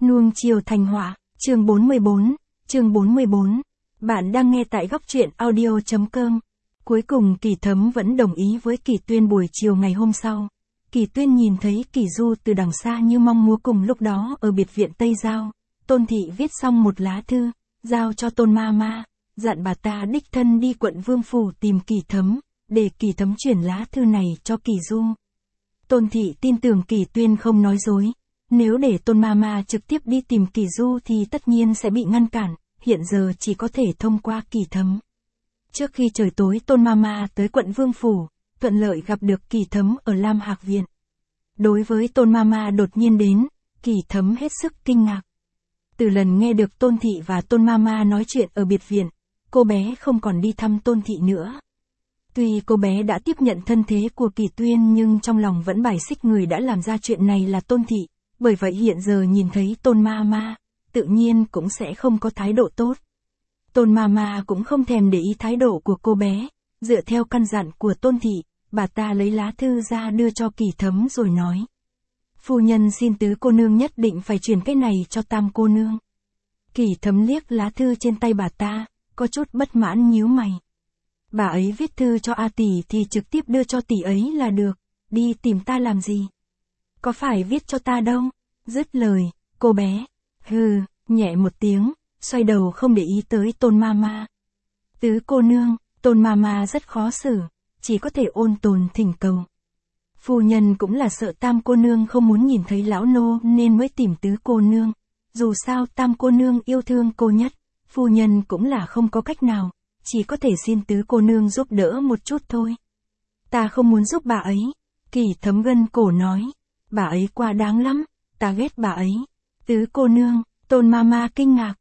Nuông chiều thành họa, chương 44. Bạn đang nghe tại góc truyện audio.com. Cuối cùng Kỳ Thấm vẫn đồng ý với Kỳ Tuyên buổi chiều ngày hôm sau. Kỳ Tuyên nhìn thấy Kỳ Du từ đằng xa như mong múa cùng lúc đó ở biệt viện Tây Giao. Tôn Thị viết xong một lá thư, giao cho Tôn Ma, dặn bà ta đích thân đi quận Vương Phủ tìm Kỳ Thấm, để Kỳ Thấm chuyển lá thư này cho Kỳ Du. Tôn Thị tin tưởng Kỳ Tuyên không nói dối. Nếu để Tôn Ma trực tiếp đi tìm Kỳ Du thì tất nhiên sẽ bị ngăn cản, hiện giờ chỉ có thể thông qua Kỳ Thấm. Trước khi trời tối Tôn Ma tới quận Vương Phủ, thuận lợi gặp được Kỳ Thấm ở Lam Hạc Viện. Đối với Tôn Ma đột nhiên đến, Kỳ Thấm hết sức kinh ngạc. Từ lần nghe được Tôn Thị và Tôn Ma nói chuyện ở biệt viện, cô bé không còn đi thăm Tôn Thị nữa. Tuy cô bé đã tiếp nhận thân thế của Kỳ Tuyên nhưng trong lòng vẫn bài xích người đã làm ra chuyện này là Tôn Thị, bởi vậy hiện giờ nhìn thấy Tôn Ma, tự nhiên cũng sẽ không có thái độ tốt. Tôn Ma cũng không thèm để ý thái độ của cô bé, dựa theo căn dặn của Tôn Thị, bà ta lấy lá thư ra đưa cho Kỳ Thấm rồi nói. Phu nhân xin tứ cô nương nhất định phải chuyển cái này cho tam cô nương. Kỳ Thấm liếc lá thư trên tay bà ta, có chút bất mãn nhíu mày. Bà ấy viết thư cho A tỷ thì trực tiếp đưa cho tỷ ấy là được, đi tìm ta làm gì? Có phải viết cho ta đâu? Dứt lời, cô bé, nhẹ một tiếng, xoay đầu không để ý tới Tôn Ma. Tứ cô nương, Tôn Ma rất khó xử, chỉ có thể ôn tồn thỉnh cầu. Phu nhân cũng là sợ tam cô nương không muốn nhìn thấy lão nô nên mới tìm tứ cô nương. Dù sao tam cô nương yêu thương cô nhất, phu nhân cũng là không có cách nào, chỉ có thể xin tứ cô nương giúp đỡ một chút thôi. Ta không muốn giúp bà ấy, Kỳ Thấm gân cổ nói. Bà ấy quá đáng lắm, ta ghét bà ấy. Tứ cô nương, Tôn Ma kinh ngạc.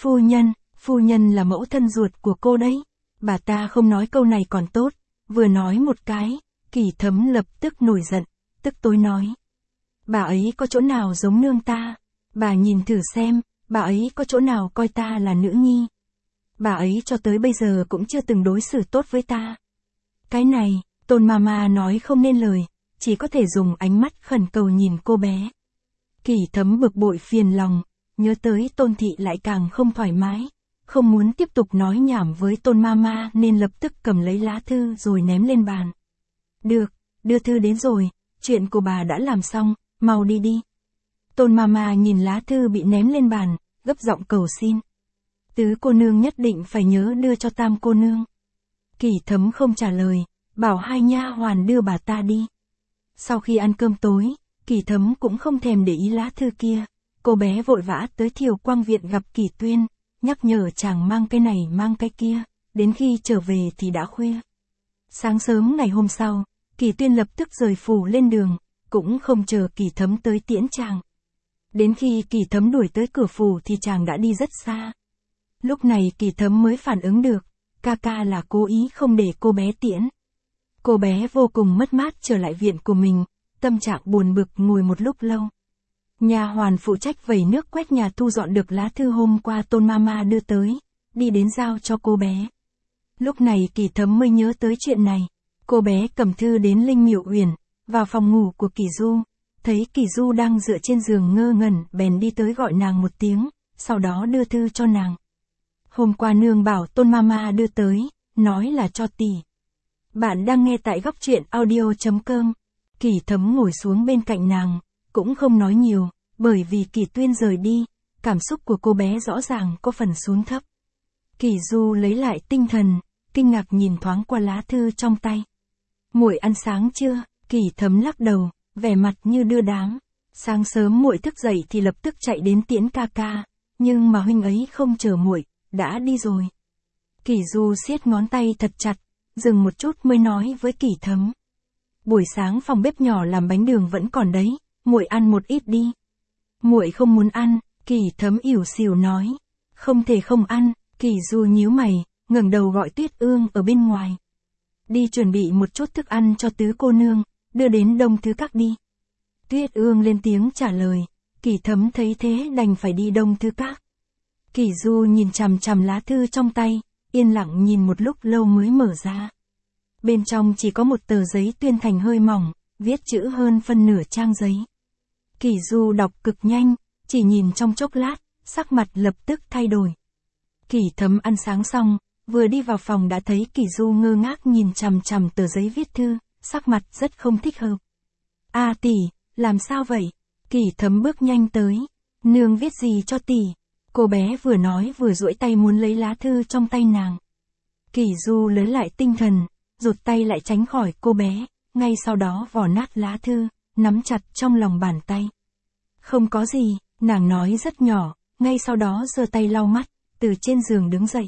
Phu nhân là mẫu thân ruột của cô đấy. Bà ta không nói câu này còn tốt, vừa nói một cái, Kỳ Thấm lập tức nổi giận, tức tối nói. Bà ấy có chỗ nào giống nương ta? Bà nhìn thử xem, bà ấy có chỗ nào coi ta là nữ nhi? Bà ấy cho tới bây giờ cũng chưa từng đối xử tốt với ta. Cái này, Tôn Ma nói không nên lời, chỉ có thể dùng ánh mắt khẩn cầu nhìn cô bé. Kỳ Thấm bực bội phiền lòng, nhớ tới Tôn Thị lại càng không thoải mái, không muốn tiếp tục nói nhảm với Tôn Ma nên lập tức cầm lấy lá thư rồi ném lên bàn. Được, đưa thư đến rồi, chuyện của bà đã làm xong, mau đi đi. Tôn Ma nhìn lá thư bị ném lên bàn, gấp giọng cầu xin. Tứ cô nương nhất định phải nhớ đưa cho tam cô nương. Kỳ Thấm không trả lời, bảo hai nha hoàn đưa bà ta đi. Sau khi ăn cơm tối, Kỳ Thấm cũng không thèm để ý lá thư kia. Cô bé vội vã tới Thiều Quang Viện gặp Kỳ Tuyên, nhắc nhở chàng mang cái này mang cái kia, đến khi trở về thì đã khuya. Sáng sớm ngày hôm sau, Kỳ Tuyên lập tức rời phủ lên đường, cũng không chờ Kỳ Thấm tới tiễn chàng. Đến khi Kỳ Thấm đuổi tới cửa phủ thì chàng đã đi rất xa. Lúc này Kỳ Thấm mới phản ứng được, ca là cố ý không để cô bé tiễn. Cô bé vô cùng mất mát trở lại viện của mình, tâm trạng buồn bực ngồi một lúc lâu. Nha hoàn phụ trách vẩy nước quét nhà thu dọn được lá thư hôm qua Tôn Ma đưa tới, đi đến giao cho cô bé. Lúc này Kỳ Thấm mới nhớ tới chuyện này, cô bé cầm thư đến Linh Miệu Uyển, vào phòng ngủ của Kỳ Du, thấy Kỳ Du đang dựa trên giường ngơ ngẩn bèn đi tới gọi nàng một tiếng, sau đó đưa thư cho nàng. Hôm qua nương bảo Tôn Ma đưa tới, nói là cho tỷ. Bạn đang nghe tại góc truyện audio.com. Kỳ Thấm ngồi xuống bên cạnh nàng, cũng không nói nhiều, bởi vì Kỳ Tuyên rời đi, cảm xúc của cô bé rõ ràng có phần xuống thấp. Kỳ Du lấy lại tinh thần, kinh ngạc nhìn thoáng qua lá thư trong tay. Muội ăn sáng chưa? Kỳ Thấm lắc đầu, vẻ mặt như đưa đám. Sáng sớm muội thức dậy thì lập tức chạy đến tiễn ca, nhưng mà huynh ấy không chờ muội, đã đi rồi. Kỳ Du siết ngón tay thật chặt, dừng một chút mới nói với Kỳ Thấm. Buổi sáng phòng bếp nhỏ làm bánh đường vẫn còn đấy, muội ăn một ít đi. Muội không muốn ăn, Kỳ Thấm ỉu xìu nói. Không thể không ăn, Kỳ Du nhíu mày, ngẩng đầu gọi Tuyết Ương ở bên ngoài. Đi chuẩn bị một chút thức ăn cho tứ cô nương, đưa đến Đông Thư Các đi. Tuyết Ương lên tiếng trả lời, Kỳ Thấm thấy thế đành phải đi Đông Thư Các. Kỳ Du nhìn chằm chằm lá thư trong tay, yên lặng nhìn một lúc lâu mới mở ra. Bên trong chỉ có một tờ giấy tuyên thành hơi mỏng, viết chữ hơn phân nửa trang giấy. Kỳ Du đọc cực nhanh, chỉ nhìn trong chốc lát, sắc mặt lập tức thay đổi. Kỷ Thấm ăn sáng xong, vừa đi vào phòng đã thấy Kỷ Du ngơ ngác nhìn chằm chằm tờ giấy viết thư, sắc mặt rất không thích hợp. A tỷ, làm sao vậy? Kỷ Thấm bước nhanh tới. Nương viết gì cho tỷ? Cô bé vừa nói vừa duỗi tay muốn lấy lá thư trong tay nàng. Kỷ Du lấy lại tinh thần, rụt tay lại tránh khỏi cô bé, ngay sau đó vò nát lá thư, nắm chặt trong lòng bàn tay. Không có gì, nàng nói rất nhỏ, ngay sau đó giơ tay lau mắt, từ trên giường đứng dậy.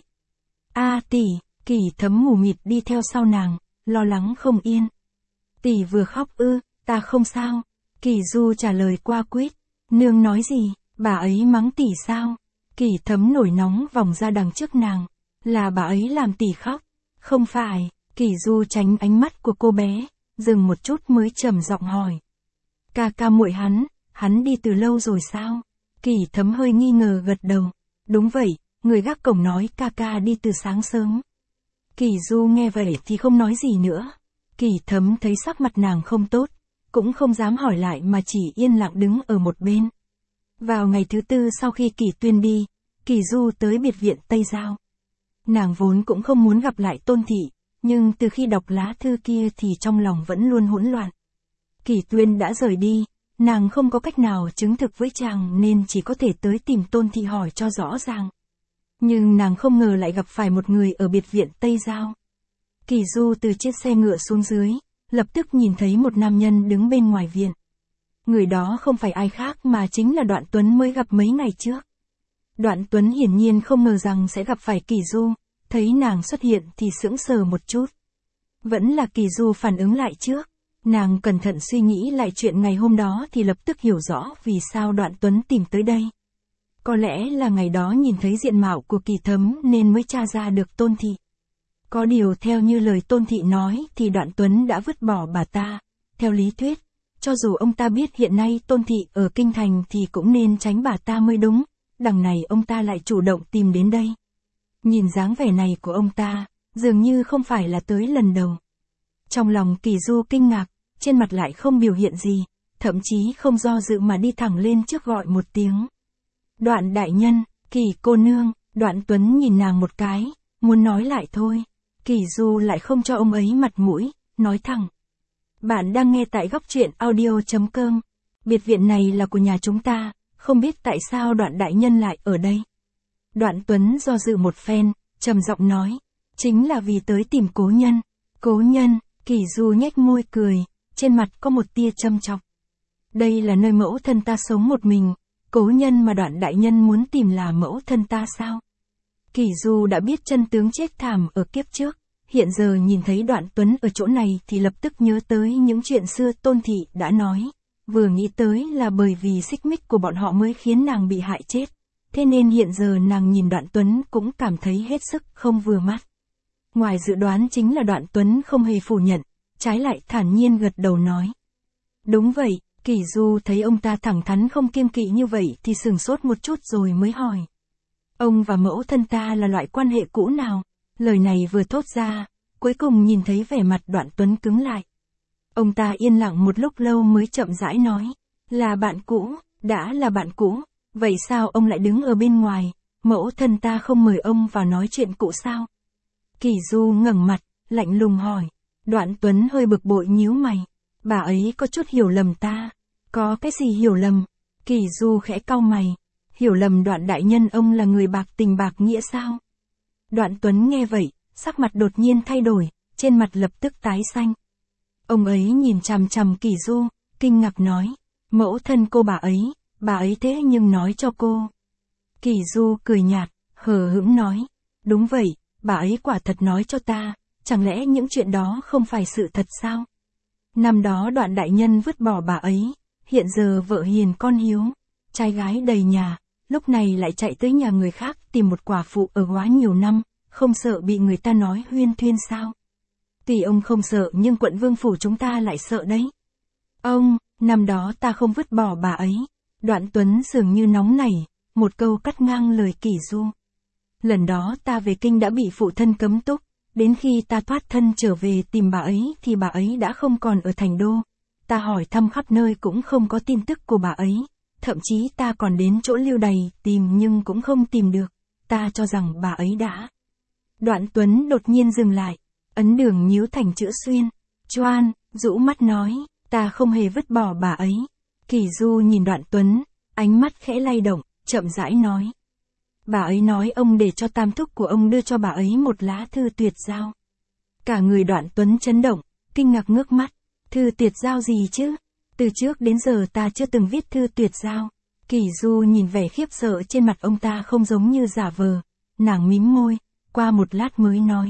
A tỷ, Kỷ Thấm mù mịt đi theo sau nàng, lo lắng không yên. Tỷ vừa khóc ư, ta không sao. Kỷ Du trả lời qua quýt. Nương nói gì, bà ấy mắng tỷ sao? Kỷ Thấm nổi nóng vòng ra đằng trước nàng. Là bà ấy làm tỷ khóc. Không phải, Kỷ Du tránh ánh mắt của cô bé, dừng một chút mới trầm giọng hỏi. Ca ca muội hắn đi từ lâu rồi sao? Kỷ Thấm hơi nghi ngờ gật đầu. Đúng vậy, người gác cổng nói ca ca đi từ sáng sớm. Kỷ Du nghe vậy thì không nói gì nữa. Kỷ Thấm thấy sắc mặt nàng không tốt, cũng không dám hỏi lại mà chỉ yên lặng đứng ở một bên. Vào ngày thứ tư sau khi Kỷ Tuyên đi, Kỷ Du tới biệt viện Tây Giao. Nàng vốn cũng không muốn gặp lại Tôn Thị, nhưng từ khi đọc lá thư kia thì trong lòng vẫn luôn hỗn loạn. Kỷ Tuyên đã rời đi, nàng không có cách nào chứng thực với chàng nên chỉ có thể tới tìm Tôn Thị hỏi cho rõ ràng. Nhưng nàng không ngờ lại gặp phải một người ở biệt viện Tây Giao. Kỷ Du từ chiếc xe ngựa xuống dưới, lập tức nhìn thấy một nam nhân đứng bên ngoài viện. Người đó không phải ai khác mà chính là Đoạn Tuấn mới gặp mấy ngày trước. Đoạn Tuấn hiển nhiên không ngờ rằng sẽ gặp phải Kỷ Du, thấy nàng xuất hiện thì sững sờ một chút. Vẫn là Kỷ Du phản ứng lại trước, nàng cẩn thận suy nghĩ lại chuyện ngày hôm đó thì lập tức hiểu rõ vì sao Đoạn Tuấn tìm tới đây. Có lẽ là ngày đó nhìn thấy diện mạo của Kỷ Thấm nên mới tra ra được Tôn Thị. Có điều theo như lời Tôn Thị nói thì Đoạn Tuấn đã vứt bỏ bà ta. Theo lý thuyết, cho dù ông ta biết hiện nay Tôn Thị ở Kinh Thành thì cũng nên tránh bà ta mới đúng, đằng này ông ta lại chủ động tìm đến đây. Nhìn dáng vẻ này của ông ta, dường như không phải là tới lần đầu. Trong lòng Kỷ Du kinh ngạc, trên mặt lại không biểu hiện gì, thậm chí không do dự mà đi thẳng lên trước gọi một tiếng. Đoạn đại nhân, Kỷ cô nương. Đoạn Tuấn nhìn nàng một cái, muốn nói lại thôi. Kỷ Du lại không cho ông ấy mặt mũi, nói thẳng. Bạn đang nghe tại góc truyện audio.com. Biệt viện này là của nhà chúng ta, không biết tại sao Đoạn đại nhân lại ở đây. Đoạn Tuấn do dự một phen, trầm giọng nói. Chính là vì tới tìm cố nhân. Cố nhân, Kỷ Du nhếch môi cười, trên mặt có một tia châm chọc. Đây là nơi mẫu thân ta sống một mình, cố nhân mà Đoạn đại nhân muốn tìm là mẫu thân ta sao? Kỷ Du đã biết chân tướng chết thảm ở kiếp trước, hiện giờ nhìn thấy Đoạn Tuấn ở chỗ này thì lập tức nhớ tới những chuyện xưa Tôn Thị đã nói, vừa nghĩ tới là bởi vì xích mích của bọn họ mới khiến nàng bị hại chết, thế nên hiện giờ nàng nhìn Đoạn Tuấn cũng cảm thấy hết sức không vừa mắt. Ngoài dự đoán chính là Đoạn Tuấn không hề phủ nhận, trái lại thản nhiên gật đầu nói. Đúng vậy, Kỷ Du thấy ông ta thẳng thắn không kiêng kỵ như vậy thì sửng sốt một chút rồi mới hỏi. Ông và mẫu thân ta là loại quan hệ cũ nào? Lời này vừa thốt ra, cuối cùng nhìn thấy vẻ mặt Đoạn Tuấn cứng lại. Ông ta yên lặng một lúc lâu mới chậm rãi nói. Là bạn cũ, đã là bạn cũ, vậy sao ông lại đứng ở bên ngoài, mẫu thân ta không mời ông vào nói chuyện cũ sao? Kỷ Du ngẩng mặt, lạnh lùng hỏi. Đoạn Tuấn hơi bực bội nhíu mày. Bà ấy có chút hiểu lầm ta. Có cái gì hiểu lầm? Kỷ Du khẽ cau mày. Hiểu lầm Đoạn đại nhân ông là người bạc tình bạc nghĩa sao? Đoạn Tuấn nghe vậy, sắc mặt đột nhiên thay đổi, trên mặt lập tức tái xanh. Ông ấy nhìn chằm chằm Kỷ Du, kinh ngạc nói. Mẫu thân cô bà ấy thế nhưng nói cho cô. Kỷ Du cười nhạt, hờ hững nói. Đúng vậy, bà ấy quả thật nói cho ta, chẳng lẽ những chuyện đó không phải sự thật sao? Năm đó Đoạn đại nhân vứt bỏ bà ấy, hiện giờ vợ hiền con hiếu, trai gái đầy nhà, lúc này lại chạy tới nhà người khác tìm một quả phụ ở Góa nhiều năm, không sợ bị người ta nói huyên thuyên sao? Tuy ông không sợ nhưng quận vương phủ chúng ta lại sợ đấy. Ông, năm đó ta không vứt bỏ bà ấy. Đoạn Tuấn dường như nóng nảy, một câu cắt ngang lời Kỷ Du. Lần đó ta về kinh đã bị phụ thân cấm túc, đến khi ta thoát thân trở về tìm bà ấy thì bà ấy đã không còn ở thành đô. Ta hỏi thăm khắp nơi cũng không có tin tức của bà ấy, thậm chí ta còn đến chỗ Lưu Đày tìm nhưng cũng không tìm được, ta cho rằng bà ấy đã. Đoạn Tuấn đột nhiên dừng lại, ấn đường nhíu thành chữ xuyên, choan, rũ mắt nói, ta không hề vứt bỏ bà ấy. Kỳ Du nhìn Đoạn Tuấn, ánh mắt khẽ lay động, chậm rãi nói. Bà ấy nói ông để cho tam thúc của ông đưa cho bà ấy một lá thư tuyệt giao. Cả người Đoạn Tuấn chấn động, kinh ngạc ngước mắt, thư tuyệt giao gì chứ? Từ trước đến giờ ta chưa từng viết thư tuyệt giao. Kỳ Du nhìn vẻ khiếp sợ trên mặt ông ta không giống như giả vờ, nàng mím môi, qua một lát mới nói.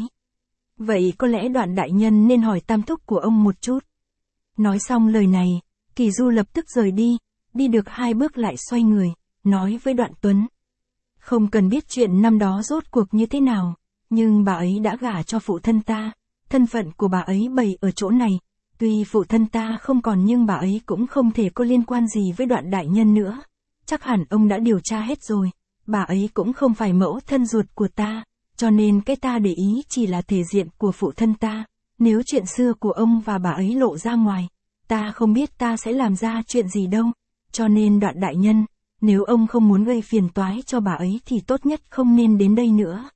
Vậy có lẽ Đoạn đại nhân nên hỏi tam thúc của ông một chút. Nói xong lời này, Kỳ Du lập tức rời đi được 2 bước lại xoay người, nói với Đoạn Tuấn. Không cần biết chuyện năm đó rốt cuộc như thế nào, nhưng bà ấy đã gả cho phụ thân ta, thân phận của bà ấy bày ở chỗ này, tuy phụ thân ta không còn nhưng bà ấy cũng không thể có liên quan gì với Đoạn đại nhân nữa. Chắc hẳn ông đã điều tra hết rồi, bà ấy cũng không phải mẫu thân ruột của ta, cho nên cái ta để ý chỉ là thể diện của phụ thân ta, nếu chuyện xưa của ông và bà ấy lộ ra ngoài, ta không biết ta sẽ làm ra chuyện gì đâu, cho nên Đoạn đại nhân, nếu ông không muốn gây phiền toái cho bà ấy thì tốt nhất không nên đến đây nữa.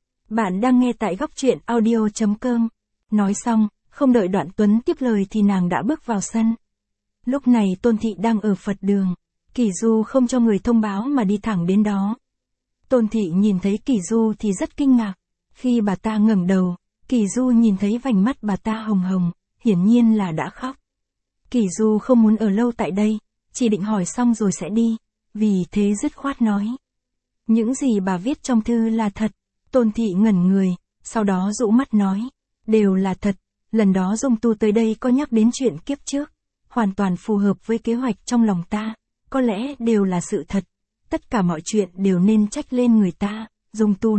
Bạn đang nghe tại góc truyện audio.com. Nói xong, không đợi Đoạn Tuấn tiếp lời thì nàng đã bước vào sân. Lúc này Tôn Thị đang ở Phật đường, Kỳ Du không cho người thông báo mà đi thẳng đến đó. Tôn Thị nhìn thấy Kỳ Du thì rất kinh ngạc, khi bà ta ngẩng đầu, Kỳ Du nhìn thấy vành mắt bà ta hồng hồng, hiển nhiên là đã khóc. Kỳ Du không muốn ở lâu tại đây, chỉ định hỏi xong rồi sẽ đi, vì thế dứt khoát nói. Những gì bà viết trong thư là thật. Tôn Thị ngẩn người, sau đó dụ mắt nói. Đều là thật, lần đó Dung Tu tới đây có nhắc đến chuyện kiếp trước, hoàn toàn phù hợp với kế hoạch trong lòng ta, có lẽ đều là sự thật. Tất cả mọi chuyện đều nên trách lên người ta, Dung Tu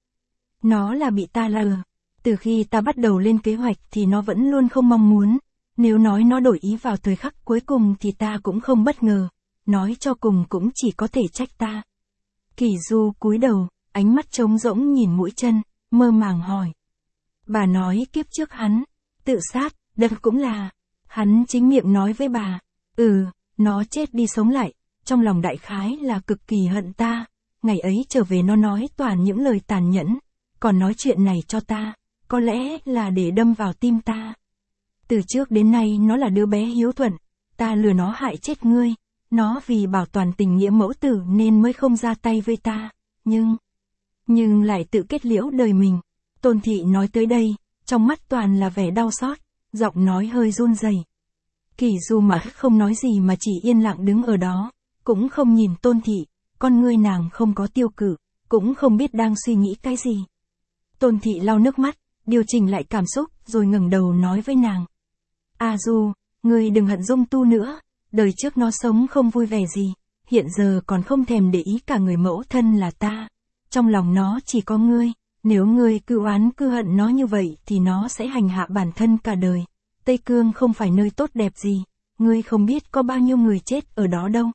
nó là bị ta lừa. Từ khi ta bắt đầu lên kế hoạch thì nó vẫn luôn không mong muốn, nếu nói nó đổi ý vào thời khắc cuối cùng thì ta cũng không bất ngờ, nói cho cùng cũng chỉ có thể trách ta. Kỳ Du cúi đầu, ánh mắt trống rỗng nhìn mũi chân, mơ màng hỏi. Bà nói kiếp trước hắn tự sát, đây cũng là, hắn chính miệng nói với bà, nó chết đi sống lại, trong lòng đại khái là cực kỳ hận ta, ngày ấy trở về nó nói toàn những lời tàn nhẫn, còn nói chuyện này cho ta, có lẽ là để đâm vào tim ta. Từ trước đến nay nó là đứa bé hiếu thuận, ta lừa nó hại chết ngươi, nó vì bảo toàn tình nghĩa mẫu tử nên mới không ra tay với ta, nhưng lại tự kết liễu đời mình. Tôn Thị nói tới đây, trong mắt toàn là vẻ đau xót, giọng nói hơi run rẩy. Kỳ Du mà không nói gì mà chỉ yên lặng đứng ở đó, cũng không nhìn Tôn Thị, con ngươi nàng không có tiêu cự, cũng không biết đang suy nghĩ cái gì. Tôn Thị lau nước mắt, điều chỉnh lại cảm xúc, rồi ngẩng đầu nói với nàng. A Du, ngươi đừng hận Dung Tu nữa, đời trước nó sống không vui vẻ gì, hiện giờ còn không thèm để ý cả người mẫu thân là ta, trong lòng nó chỉ có ngươi. Nếu ngươi cứ oán cứ hận nó như vậy thì nó sẽ hành hạ bản thân cả đời. Tây Cương không phải nơi tốt đẹp gì, ngươi không biết có bao nhiêu người chết ở đó đâu.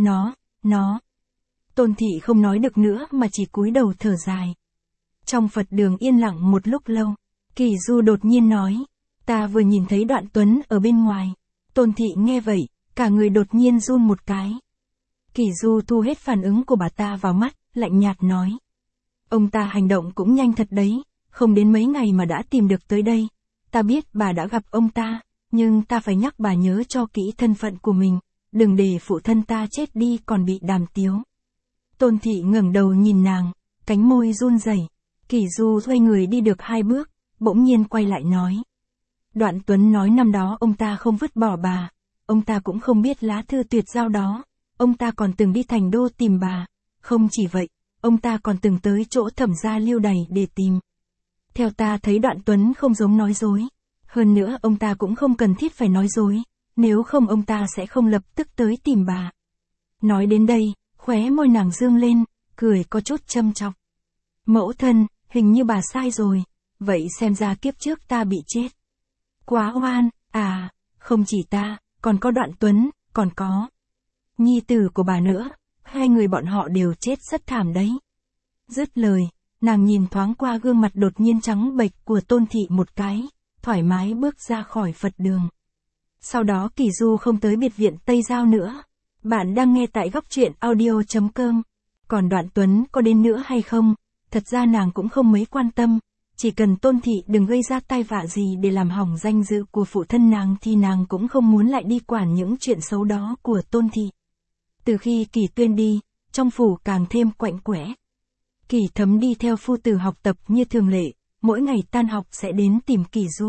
Nó. Tôn Thị không nói được nữa mà chỉ cúi đầu thở dài. Trong Phật đường yên lặng một lúc lâu, Kỳ Du đột nhiên nói, ta vừa nhìn thấy Đoạn Tuấn ở bên ngoài. Tôn Thị nghe vậy, cả người đột nhiên run một cái. Kỳ Du thu hết phản ứng của bà ta vào mắt, lạnh nhạt nói. Ông ta hành động cũng nhanh thật đấy, không đến mấy ngày mà đã tìm được tới đây. Ta biết bà đã gặp ông ta, nhưng ta phải nhắc bà nhớ cho kỹ thân phận của mình, đừng để phụ thân ta chết đi còn bị đàm tiếu. Tôn Thị ngẩng đầu nhìn nàng, cánh môi run rẩy. Kỳ Du xoay người đi được 2 bước, bỗng nhiên quay lại nói. Đoạn Tuấn nói năm đó ông ta không vứt bỏ bà, ông ta cũng không biết lá thư tuyệt giao đó, ông ta còn từng đi thành đô tìm bà, không chỉ vậy. Ông ta còn từng tới chỗ Thẩm gia Lưu Đày để tìm. Theo ta thấy Đoạn Tuấn không giống nói dối. Hơn nữa ông ta cũng không cần thiết phải nói dối, nếu không ông ta sẽ không lập tức tới tìm bà. Nói đến đây, khóe môi nàng dương lên, cười có chút châm chọc. Mẫu thân, hình như bà sai rồi, vậy xem ra kiếp trước ta bị chết. Quá oan, không chỉ ta, còn có Đoạn Tuấn, còn có nhi tử của bà nữa. 2 người bọn họ đều chết rất thảm đấy. Dứt lời, nàng nhìn thoáng qua gương mặt đột nhiên trắng bệch của Tôn Thị một cái, thoải mái bước ra khỏi Phật đường. Sau đó Kỳ Du không tới biệt viện Tây Giao nữa. Bạn đang nghe tại góc truyện audio.com. Còn Đoạn Tuấn có đến nữa hay không, thật ra nàng cũng không mấy quan tâm. Chỉ cần Tôn Thị đừng gây ra tai vạ gì để làm hỏng danh dự của phụ thân nàng thì nàng cũng không muốn lại đi quản những chuyện xấu đó của Tôn Thị. Từ khi Kỳ Tuyên đi, trong phủ càng thêm quạnh quẽ. Kỳ Thấm đi theo phu tử học tập như thường lệ, mỗi ngày tan học sẽ đến tìm Kỳ Du.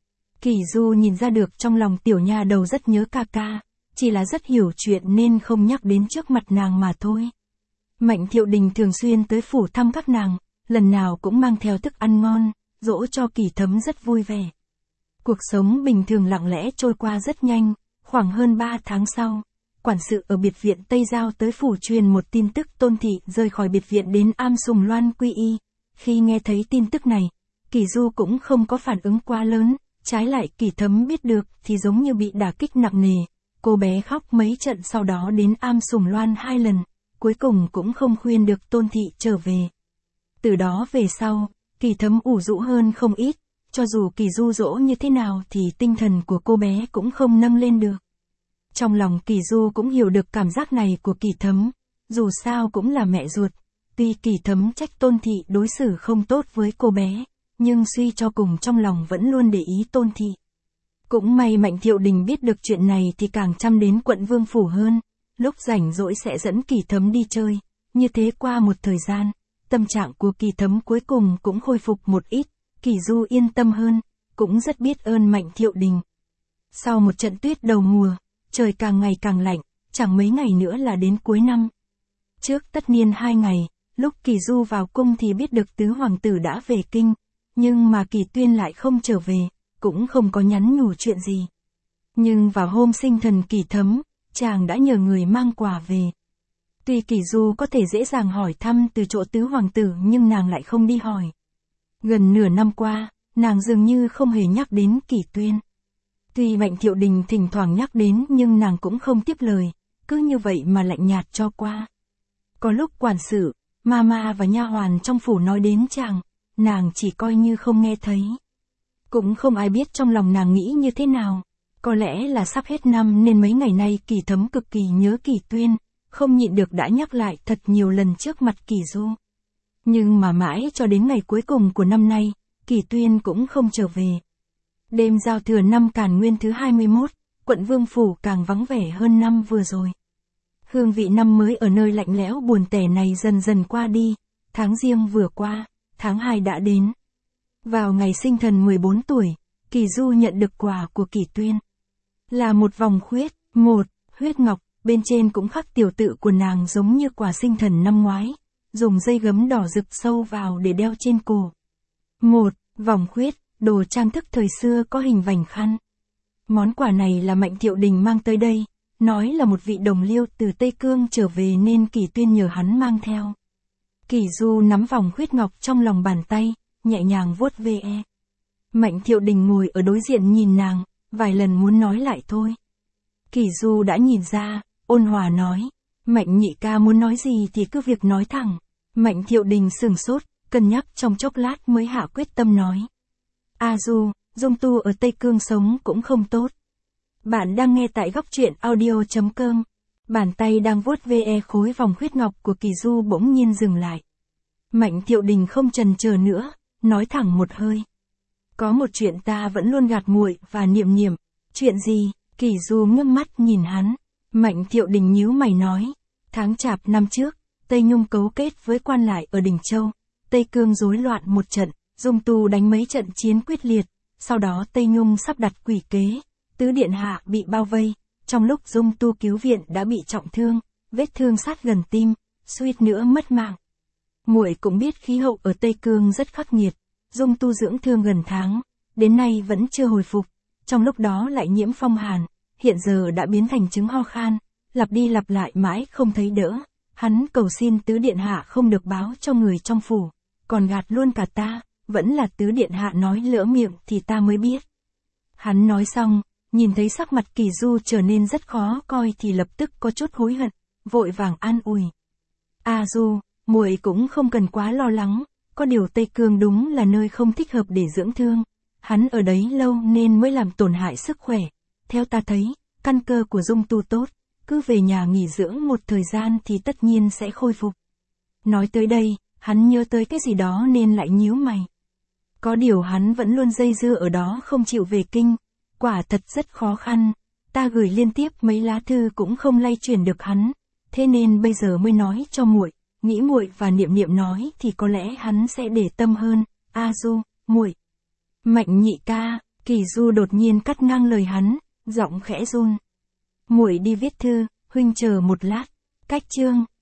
Kỳ Du nhìn ra được trong lòng tiểu nha đầu rất nhớ ca ca, chỉ là rất hiểu chuyện nên không nhắc đến trước mặt nàng mà thôi. Mạnh Thiệu Đình thường xuyên tới phủ thăm các nàng, lần nào cũng mang theo thức ăn ngon, dỗ cho Kỳ Thấm rất vui vẻ. Cuộc sống bình thường lặng lẽ trôi qua rất nhanh, khoảng hơn 3 tháng sau, quản sự ở biệt viện Tây Giao tới phủ truyền một tin tức Tôn Thị rời khỏi biệt viện đến Am Sùng Loan quy y. Khi nghe thấy tin tức này, Kỳ Du cũng không có phản ứng quá lớn, trái lại Kỳ Thấm biết được thì giống như bị đả kích nặng nề. Cô bé khóc mấy trận sau đó đến Am Sùng Loan 2 lần, cuối cùng cũng không khuyên được Tôn Thị trở về. Từ đó về sau, Kỳ Thấm ủ rũ hơn không ít, cho dù Kỳ Du dỗ như thế nào thì tinh thần của cô bé cũng không nâng lên được. Trong lòng Kỳ Du cũng hiểu được cảm giác này của Kỳ Thấm, dù sao cũng là mẹ ruột. Tuy Kỳ Thấm trách Tôn Thị đối xử không tốt với cô bé, nhưng suy cho cùng trong lòng vẫn luôn để ý Tôn Thị. Cũng may Mạnh Thiệu Đình biết được chuyện này thì càng chăm đến quận Vương Phủ hơn, lúc rảnh rỗi sẽ dẫn Kỳ Thấm đi chơi, như thế qua một thời gian, tâm trạng của Kỳ Thấm cuối cùng cũng khôi phục một ít, Kỳ Du yên tâm hơn, cũng rất biết ơn Mạnh Thiệu Đình. Sau một trận tuyết đầu mùa, trời càng ngày càng lạnh, chẳng mấy ngày nữa là đến cuối năm. Trước tất niên 2 ngày, lúc Kỳ Du vào cung thì biết được tứ hoàng tử đã về kinh, nhưng mà Kỳ Tuyên lại không trở về, cũng không có nhắn nhủ chuyện gì. Nhưng vào hôm sinh thần Kỳ Thấm, chàng đã nhờ người mang quà về. Tuy Kỳ Du có thể dễ dàng hỏi thăm từ chỗ tứ hoàng tử nhưng nàng lại không đi hỏi. Gần nửa năm qua, nàng dường như không hề nhắc đến Kỳ Tuyên. Tuy Mạnh Thiệu Đình thỉnh thoảng nhắc đến nhưng nàng cũng không tiếp lời, cứ như vậy mà lạnh nhạt cho qua. Có lúc quản sự, mama và nha hoàn trong phủ nói đến chàng, nàng chỉ coi như không nghe thấy. Cũng không ai biết trong lòng nàng nghĩ như thế nào. Có lẽ là sắp hết năm nên mấy ngày nay Kỳ Thấm cực kỳ nhớ Kỳ Tuyên, không nhịn được đã nhắc lại thật nhiều lần trước mặt Kỳ Du. Nhưng mà mãi cho đến ngày cuối cùng của năm nay, Kỳ Tuyên cũng không trở về. Đêm giao thừa năm Càn Nguyên thứ 21, quận Vương Phủ càng vắng vẻ hơn năm vừa rồi. Hương vị năm mới ở nơi lạnh lẽo buồn tẻ này dần dần qua đi, tháng Giêng vừa qua, tháng 2 đã đến. Vào ngày sinh thần 14 tuổi, Kỳ Du nhận được quà của Kỳ Tuyên. Là một vòng khuyết, huyết ngọc, bên trên cũng khắc tiểu tự của nàng giống như quà sinh thần năm ngoái, dùng dây gấm đỏ rực sâu vào để đeo trên cổ. Vòng khuyết, đồ trang thức thời xưa có hình vành khăn. Món quà này là Mạnh Thiệu Đình mang tới đây, nói là một vị đồng liêu từ Tây Cương trở về nên Kỳ Tuyên nhờ hắn mang theo. Kỳ Du nắm vòng khuyết ngọc trong lòng bàn tay, nhẹ nhàng vuốt ve. Mạnh Thiệu Đình ngồi ở đối diện nhìn nàng, vài lần muốn nói lại thôi. Kỳ Du đã nhìn ra, ôn hòa nói, Mạnh nhị ca muốn nói gì thì cứ việc nói thẳng. Mạnh Thiệu Đình sửng sốt, cân nhắc trong chốc lát mới hạ quyết tâm nói. A Du, Dung Tu ở Tây Cương sống cũng không tốt. Bạn đang nghe tại góc truyện audio.com. Bàn tay đang vuốt ve khối vòng khuyết ngọc của Kỳ Du bỗng nhiên dừng lại. Mạnh Thiệu Đình không chần chờ nữa, nói thẳng một hơi. Có một chuyện ta vẫn luôn gạt muội và niệm niệm. Chuyện gì? Kỳ Du ngước mắt nhìn hắn. Mạnh Thiệu Đình nhíu mày nói. Tháng Chạp năm trước, Tây Nhung cấu kết với quan lại ở Đình Châu. Tây Cương rối loạn một trận, Dung Tu đánh mấy trận chiến quyết liệt. Sau đó Tây Nhung sắp đặt quỷ kế. Tứ điện hạ bị bao vây. Trong lúc Dung Tu cứu viện đã bị trọng thương, vết thương sát gần tim, suýt nữa mất mạng. Muội cũng biết khí hậu ở Tây Cương rất khắc nghiệt. Dung Tu dưỡng thương gần tháng, đến nay vẫn chưa hồi phục. Trong lúc đó lại nhiễm phong hàn, hiện giờ đã biến thành chứng ho khan, lặp đi lặp lại mãi không thấy đỡ. Hắn cầu xin tứ điện hạ không được báo cho người trong phủ, còn gạt luôn cả ta, vẫn là tứ điện hạ nói lỡ miệng thì ta mới biết. Hắn nói xong, nhìn thấy sắc mặt Kỳ Du trở nên rất khó coi thì lập tức có chút hối hận, vội vàng an ủi. A Du, muội cũng không cần quá lo lắng, có điều Tây Cương đúng là nơi không thích hợp để dưỡng thương. Hắn ở đấy lâu nên mới làm tổn hại sức khỏe. Theo ta thấy, căn cơ của Dung Tu tốt, cứ về nhà nghỉ dưỡng một thời gian thì tất nhiên sẽ khôi phục. Nói tới đây, hắn nhớ tới cái gì đó nên lại nhíu mày. Có điều hắn vẫn luôn dây dưa ở đó không chịu về kinh, quả thật rất khó khăn, ta gửi liên tiếp mấy lá thư cũng không lay chuyển được hắn, thế nên bây giờ mới nói cho muội, nghĩ muội và Niệm Niệm nói thì có lẽ hắn sẽ để tâm hơn. A Du, muội. Mạnh nhị ca, Kỳ Du đột nhiên cắt ngang lời hắn, giọng khẽ run. Muội đi viết thư, huynh chờ một lát. Cách chương